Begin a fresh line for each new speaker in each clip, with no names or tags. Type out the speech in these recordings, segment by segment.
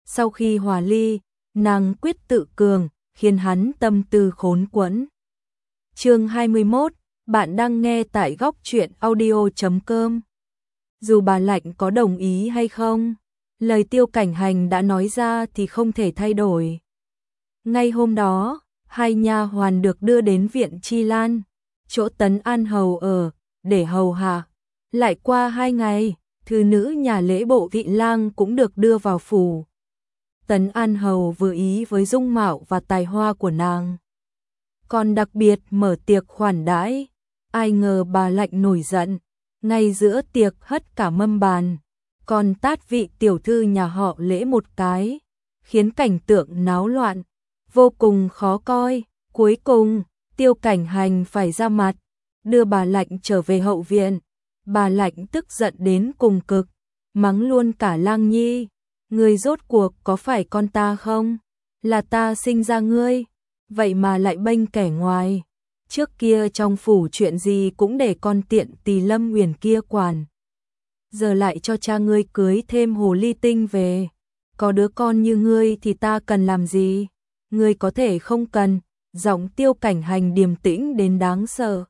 sau khi hòa ly, nàng quyết tự cường, khiến hắn tâm tư khốn quẫn. Chương 21, bạn đang nghe tại góc truyện audio.com. Dù bà Lạnh có đồng ý hay không, lời Tiêu Cảnh Hành đã nói ra thì không thể thay đổi. Ngay hôm đó, hai nha hoàn được đưa đến viện Chi Lan, chỗ Tấn An Hầu ở, để hầu hạ. Lại qua 2 ngày, thư nữ nhà lễ bộ Vị Lang cũng được đưa vào phủ. Tấn An Hầu vừa ý với dung mạo và tài hoa của nàng, còn đặc biệt mở tiệc khoản đãi. Ai ngờ bà Lạnh nổi giận, ngay giữa tiệc hất cả mâm bàn, còn tát vị tiểu thư nhà họ Lễ một cái, khiến cảnh tượng náo loạn, vô cùng khó coi. Cuối cùng, Tiêu Cảnh Hành phải ra mặt, đưa bà Lạnh trở về hậu viện. Bà Lạnh tức giận đến cùng cực, mắng luôn cả Lang Nhi. Ngươi rốt cuộc có phải con ta không? Là ta sinh ra ngươi, vậy mà lại bênh kẻ ngoài. Trước kia trong phủ chuyện gì cũng để con tiện tỳ Lâm Uyển kia quản. Giờ lại cho cha ngươi cưới thêm hồ ly tinh về. Có đứa con như ngươi thì ta cần làm gì? Ngươi có thể không cần. Giọng Tiêu Cảnh Hành điềm tĩnh đến đáng sợ.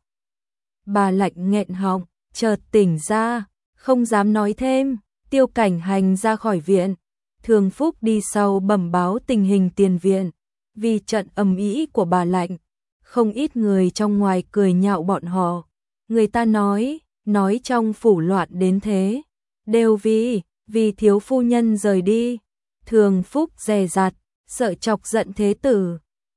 Bà Lạnh nghẹn họng, chợt tỉnh ra, không dám nói thêm. Tiêu Cảnh Hành ra khỏi viện. Thường Phúc đi sau bẩm báo tình hình tiền viện. Vì trận ầm ĩ của bà Lạnh, không ít người trong ngoài cười nhạo bọn họ. Người ta nói trong phủ loạn đến thế, đều vì thiếu phu nhân rời đi. Thường Phúc dè dặt, sợ chọc giận thế tử.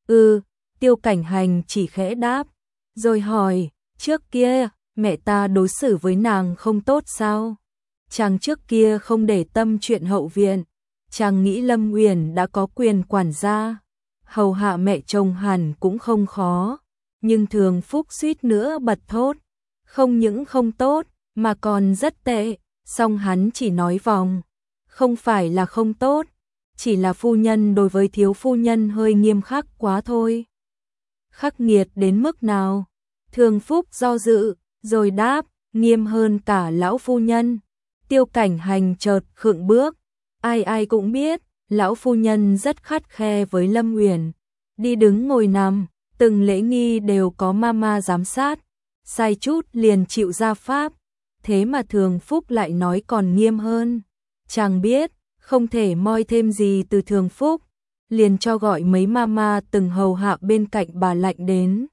Tiêu Cảnh Hành chỉ khẽ đáp, rồi hỏi, trước kia mẹ ta đối xử với nàng không tốt sao? Chàng trước kia không để tâm chuyện hậu viện, chàng nghĩ Lâm Uyển đã có quyền quản gia, hầu hạ mẹ chồng hẳn cũng không khó. Nhưng Thường Phúc suýt nữa bật thốt, không những không tốt mà còn rất tệ. Song hắn chỉ nói vòng, không phải là không tốt, chỉ là phu nhân đối với thiếu phu nhân hơi nghiêm khắc quá thôi. Khắc nghiệt đến mức nào? Thường Phúc do dự, rồi đáp, nghiêm hơn cả lão phu nhân. Tiêu Cảnh Hành chợt khựng bước, ai cũng biết, lão phu nhân rất khắt khe với Lâm Uyển, đi đứng ngồi nằm, từng lễ nghi đều có mama giám sát, sai chút liền chịu gia pháp. Thế mà Thường Phúc lại nói còn nghiêm hơn. Chàng biết, không thể moi thêm gì từ Thường Phúc, liền cho gọi mấy mama từng hầu hạ bên cạnh bà Lạnh đến.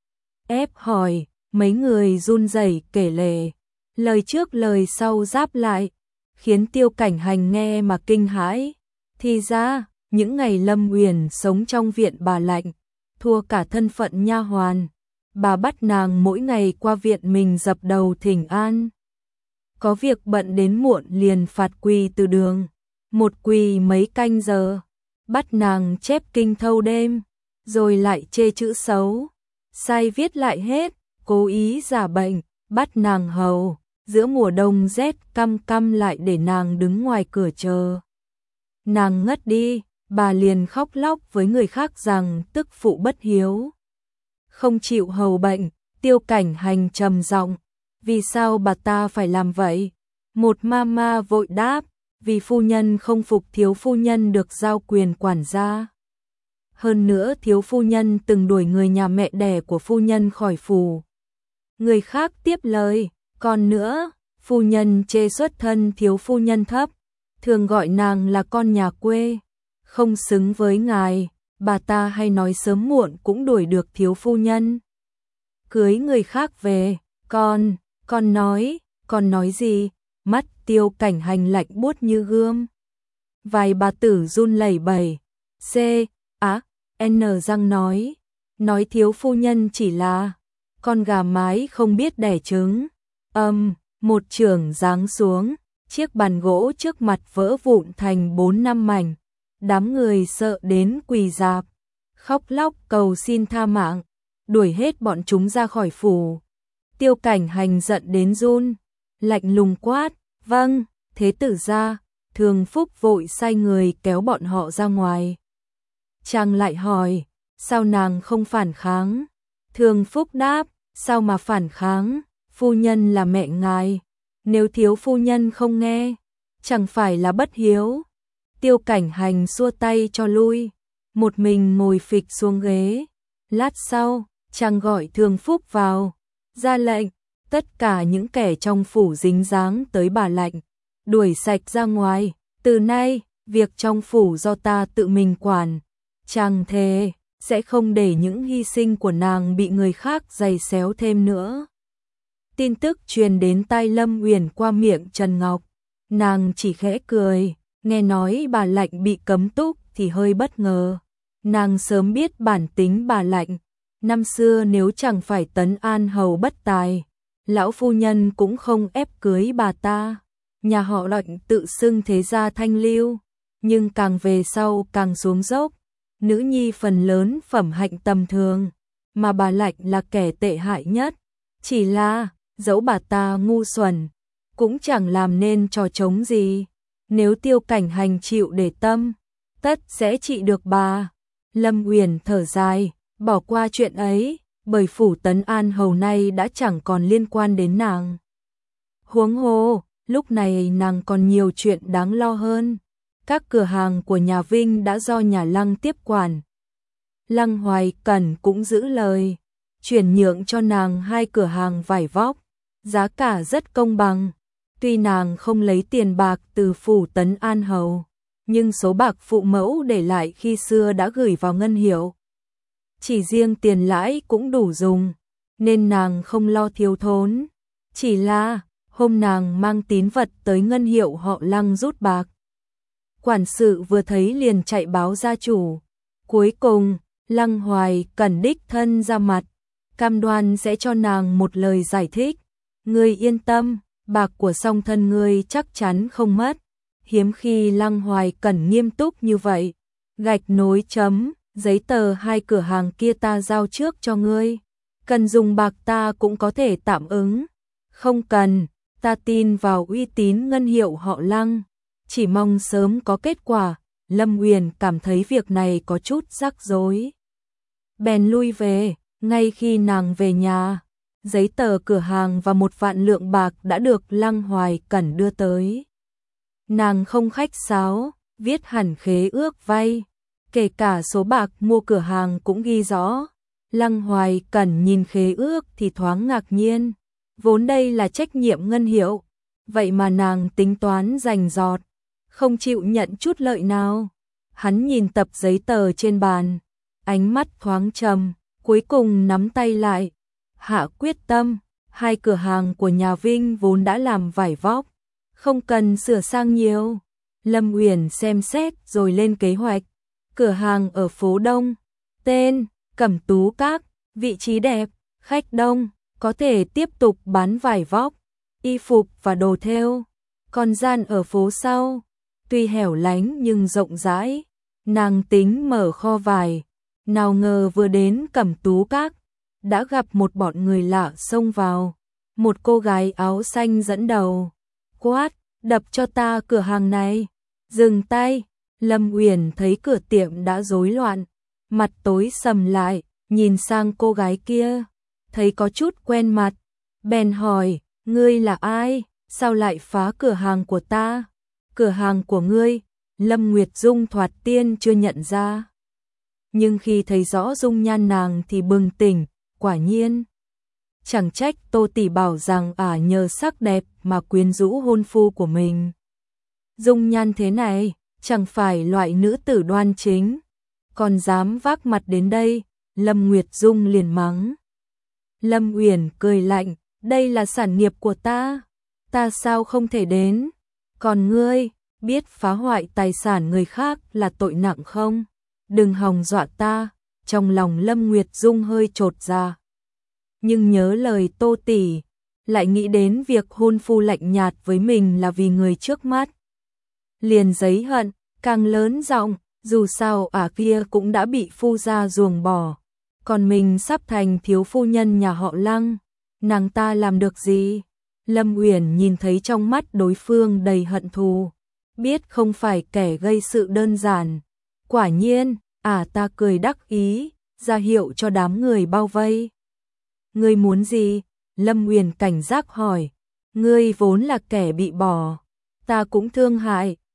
Ép hỏi, mấy người run rẩy kể lể, lời trước lời sau giáp lại, khiến Tiêu Cảnh Hành nghe mà kinh hãi. Thì ra, những ngày Lâm Uyển sống trong viện bà Lạnh, thua cả thân phận nha hoàn, bà bắt nàng mỗi ngày qua viện mình dập đầu thỉnh an. Có việc bận đến muộn liền phạt quỳ từ đường, một quỳ mấy canh giờ, bắt nàng chép kinh thâu đêm, rồi lại chê chữ xấu, sai viết lại hết, cố ý giả bệnh, bắt nàng hầu, giữa mùa đông rét căm căm lại để nàng đứng ngoài cửa chờ. Nàng ngất đi, bà liền khóc lóc với người khác rằng tức phụ bất hiếu, không chịu hầu bệnh. Tiêu Cảnh Hành trầm giọng, vì sao bà ta phải làm vậy? Một mama vội đáp, vì phu nhân không phục thiếu phu nhân được giao quyền quản gia. Hơn nữa thiếu phu nhân từng đuổi người nhà mẹ đẻ của phu nhân khỏi phủ. Người khác tiếp lời, còn nữa, phu nhân chê xuất thân thiếu phu nhân thấp, thường gọi nàng là con nhà quê, không xứng với ngài. Bà ta hay nói sớm muộn cũng đuổi được thiếu phu nhân cưới người khác về. Con nói gì? Mắt Tiêu Cảnh Hành lạnh buốt như gươm. Vài bà tử run lẩy bẩy. N răng nói thiếu phu nhân chỉ là con gà mái không biết đẻ trứng. Một chưởng giáng xuống, chiếc bàn gỗ trước mặt vỡ vụn thành 4-5 mảnh. Đám người sợ đến quỳ rạp, khóc lóc cầu xin tha mạng, đuổi hết bọn chúng ra khỏi phủ. Tiêu Cảnh Hành giận đến run, lạnh lùng quát, vâng, thế tử ra. Thường Phúc vội sai người kéo bọn họ ra ngoài. Chàng lại hỏi, sao nàng không phản kháng? Thường Phúc đáp, sao mà phản kháng, phu nhân là mẹ ngài, nếu thiếu phu nhân không nghe, chẳng phải là bất hiếu. Tiêu Cảnh Hành xua tay cho lui, một mình ngồi phịch xuống ghế. Lát sau, chàng gọi Thường Phúc vào, ra lệnh, tất cả những kẻ trong phủ dính dáng tới bà Lạnh, đuổi sạch ra ngoài, từ nay, việc trong phủ do ta tự mình quản, chàng thề sẽ không để những hy sinh của nàng bị người khác giày xéo thêm nữa. Tin tức truyền đến tai Lâm Uyển qua miệng Trần Ngọc, nàng chỉ khẽ cười, nghe nói bà Lạnh bị cấm túc thì hơi bất ngờ. Nàng sớm biết bản tính bà Lạnh, năm xưa nếu chẳng phải Tấn An hầu bất tài, lão phu nhân cũng không ép cưới bà ta. Nhà họ Lạnh tự xưng thế gia thanh lưu, nhưng càng về sau càng xuống dốc, nữ nhi phần lớn phẩm hạnh tầm thường, mà bà Lạnh là kẻ tệ hại nhất. Chỉ là, dẫu bà ta ngu xuẩn, cũng chẳng làm nên trò trống gì. Nếu Tiêu Cảnh Hành chịu để tâm, tất sẽ trị được bà. Lâm Uyển thở dài, bỏ qua chuyện ấy, bởi phủ Tấn An hầu nay đã chẳng còn liên quan đến nàng. Huống hồ, lúc này nàng còn nhiều chuyện đáng lo hơn. Các cửa hàng của nhà Vinh đã do nhà Lăng tiếp quản. Lăng Hoài Cẩn cũng giữ lời, chuyển nhượng cho nàng 2 cửa hàng vải vóc, giá cả rất công bằng. Tuy nàng không lấy tiền bạc từ phủ Tấn An hầu, nhưng số bạc phụ mẫu để lại khi xưa đã gửi vào ngân hiệu. Chỉ riêng tiền lãi cũng đủ dùng, nên nàng không lo thiếu thốn. Chỉ là, hôm nàng mang tín vật tới ngân hiệu họ Lăng rút bạc. Quản sự vừa thấy liền chạy báo gia chủ. Cuối cùng, Lăng Hoài Cẩn đích thân ra mặt, cam đoan sẽ cho nàng một lời giải thích. Ngươi yên tâm, bạc của song thân ngươi chắc chắn không mất. Hiếm khi Lăng Hoài Cẩn nghiêm túc như vậy. Gạch nối chấm, giấy tờ 2 cửa hàng kia ta giao trước cho ngươi. Cần dùng bạc ta cũng có thể tạm ứng. Không cần, ta tin vào uy tín ngân hiệu họ Lăng. Chỉ mong sớm có kết quả. Lâm Uyển cảm thấy việc này có chút rắc rối, bèn lui về. Ngay khi nàng về nhà, giấy tờ cửa hàng và 1 vạn lượng bạc đã được Lăng Hoài Cẩn đưa tới. Nàng không khách sáo, viết hẳn khế ước vay, kể cả số bạc mua cửa hàng cũng ghi rõ. Lăng Hoài Cẩn nhìn khế ước thì thoáng ngạc nhiên, vốn đây là trách nhiệm ngân hiệu, vậy mà nàng tính toán rành rọt, không chịu nhận chút lợi nào. Hắn nhìn tập giấy tờ trên bàn, ánh mắt thoáng trầm, cuối cùng nắm tay lại, hạ quyết tâm. 2 cửa hàng của nhà Vinh vốn đã làm vải vóc, không cần sửa sang nhiều. Lâm Uyển xem xét rồi lên kế hoạch. Cửa hàng ở phố Đông, tên Cẩm Tú Các, vị trí đẹp, khách đông, có thể tiếp tục bán vải vóc, y phục và đồ thêu. Còn gian ở phố sau, tuy hẻo lánh nhưng rộng rãi. Nàng tính mở kho vải, nào ngờ vừa đến Cẩm Tú Các, đã gặp một bọn người lạ xông vào. Một cô gái áo xanh dẫn đầu, quát, đập cho ta cửa hàng này. Dừng tay. Lâm Uyển thấy cửa tiệm đã rối loạn, mặt tối sầm lại, nhìn sang cô gái kia, thấy có chút quen mặt, bèn hỏi, ngươi là ai, sao lại phá cửa hàng của ta? Cửa hàng của ngươi? Lâm Nguyệt Dung thoạt tiên chưa nhận ra, nhưng khi thấy rõ dung nhan nàng thì bừng tỉnh, quả nhiên. Chẳng trách Tô tỷ bảo rằng nhờ sắc đẹp mà quyến rũ hôn phu của mình. Dung nhan thế này, chẳng phải loại nữ tử đoan chính, còn dám vác mặt đến đây. Lâm Nguyệt Dung liền mắng. Lâm Uyển cười lạnh, đây là sản nghiệp của ta sao không thể đến? Còn ngươi, biết phá hoại tài sản người khác là tội nặng không? Đừng hòng dọa ta. Trong lòng Lâm Nguyệt Dung hơi chột dạ, nhưng nhớ lời Tô tỷ, lại nghĩ đến việc hôn phu lạnh nhạt với mình là vì người trước mắt, liền giấy hận càng lớn giọng, dù sao kia cũng đã bị phu gia ruồng bỏ, còn mình sắp thành thiếu phu nhân nhà họ Lăng, nàng ta làm được gì? Lâm Uyển nhìn thấy trong mắt đối phương đầy hận thù, biết không phải kẻ gây sự đơn giản. Quả nhiên, ta cười đắc ý, ra hiệu cho đám người bao vây. Ngươi muốn gì? Lâm Uyển cảnh giác hỏi. Ngươi vốn là kẻ bị bỏ, ta cũng thương hại,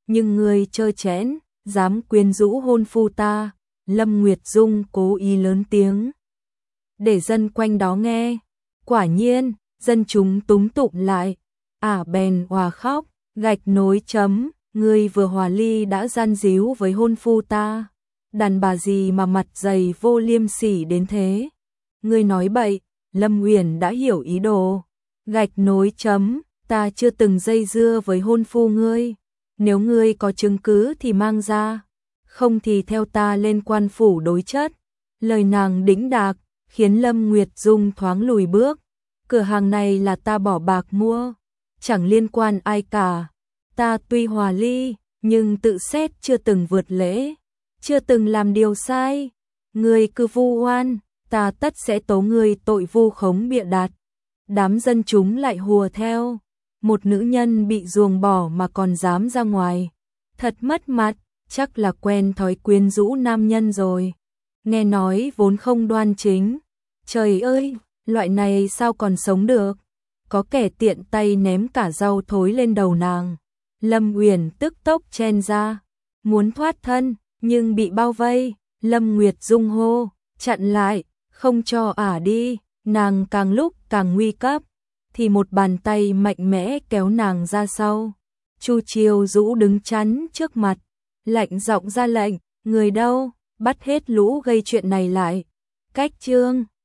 nhưng ngươi trơ trẽn, dám quyến rũ hôn phu ta. Lâm Nguyệt Dung cố ý lớn tiếng để dân quanh đó nghe. Quả nhiên, dân chúng túm tụm lại, bèn òa khóc, gạch nối chấm, ngươi vừa hòa ly đã gian díu với hôn phu ta. Đàn bà gì mà mặt dày vô liêm sỉ đến thế? Ngươi nói bậy. Lâm Uyển đã hiểu ý đồ. Gạch nối chấm, ta chưa từng dây dưa với hôn phu ngươi. Nếu ngươi có chứng cứ thì mang ra, không thì theo ta lên quan phủ đối chất. Lời nàng đĩnh đạc, khiến Lâm Nguyệt Dung thoáng lùi bước. Cửa hàng này là ta bỏ bạc mua, chẳng liên quan ai cả. Ta tuy hòa ly, nhưng tự xét chưa từng vượt lễ, chưa từng làm điều sai. Ngươi cứ vu oan, ta tất sẽ tố ngươi tội vu khống bịa đặt. Đám dân chúng lại hùa theo. Một nữ nhân bị ruồng bỏ mà còn dám ra ngoài, thật mất mặt, chắc là quen thói quyến rũ nam nhân rồi. Nghe nói vốn không đoan chính. Trời ơi, loại này sao còn sống được? Có kẻ tiện tay ném cả rau thối lên đầu nàng. Lâm Uyển tức tốc chen ra, muốn thoát thân, nhưng bị bao vây. Lâm Nguyệt Dung hô, chặn lại, không cho đi. Nàng càng lúc càng nguy cấp, thì một bàn tay mạnh mẽ kéo nàng ra sau. Chu Chiêu Dũ đứng chắn trước mặt, lạnh giọng ra lệnh, người đâu, bắt hết lũ gây chuyện này lại. Cách chương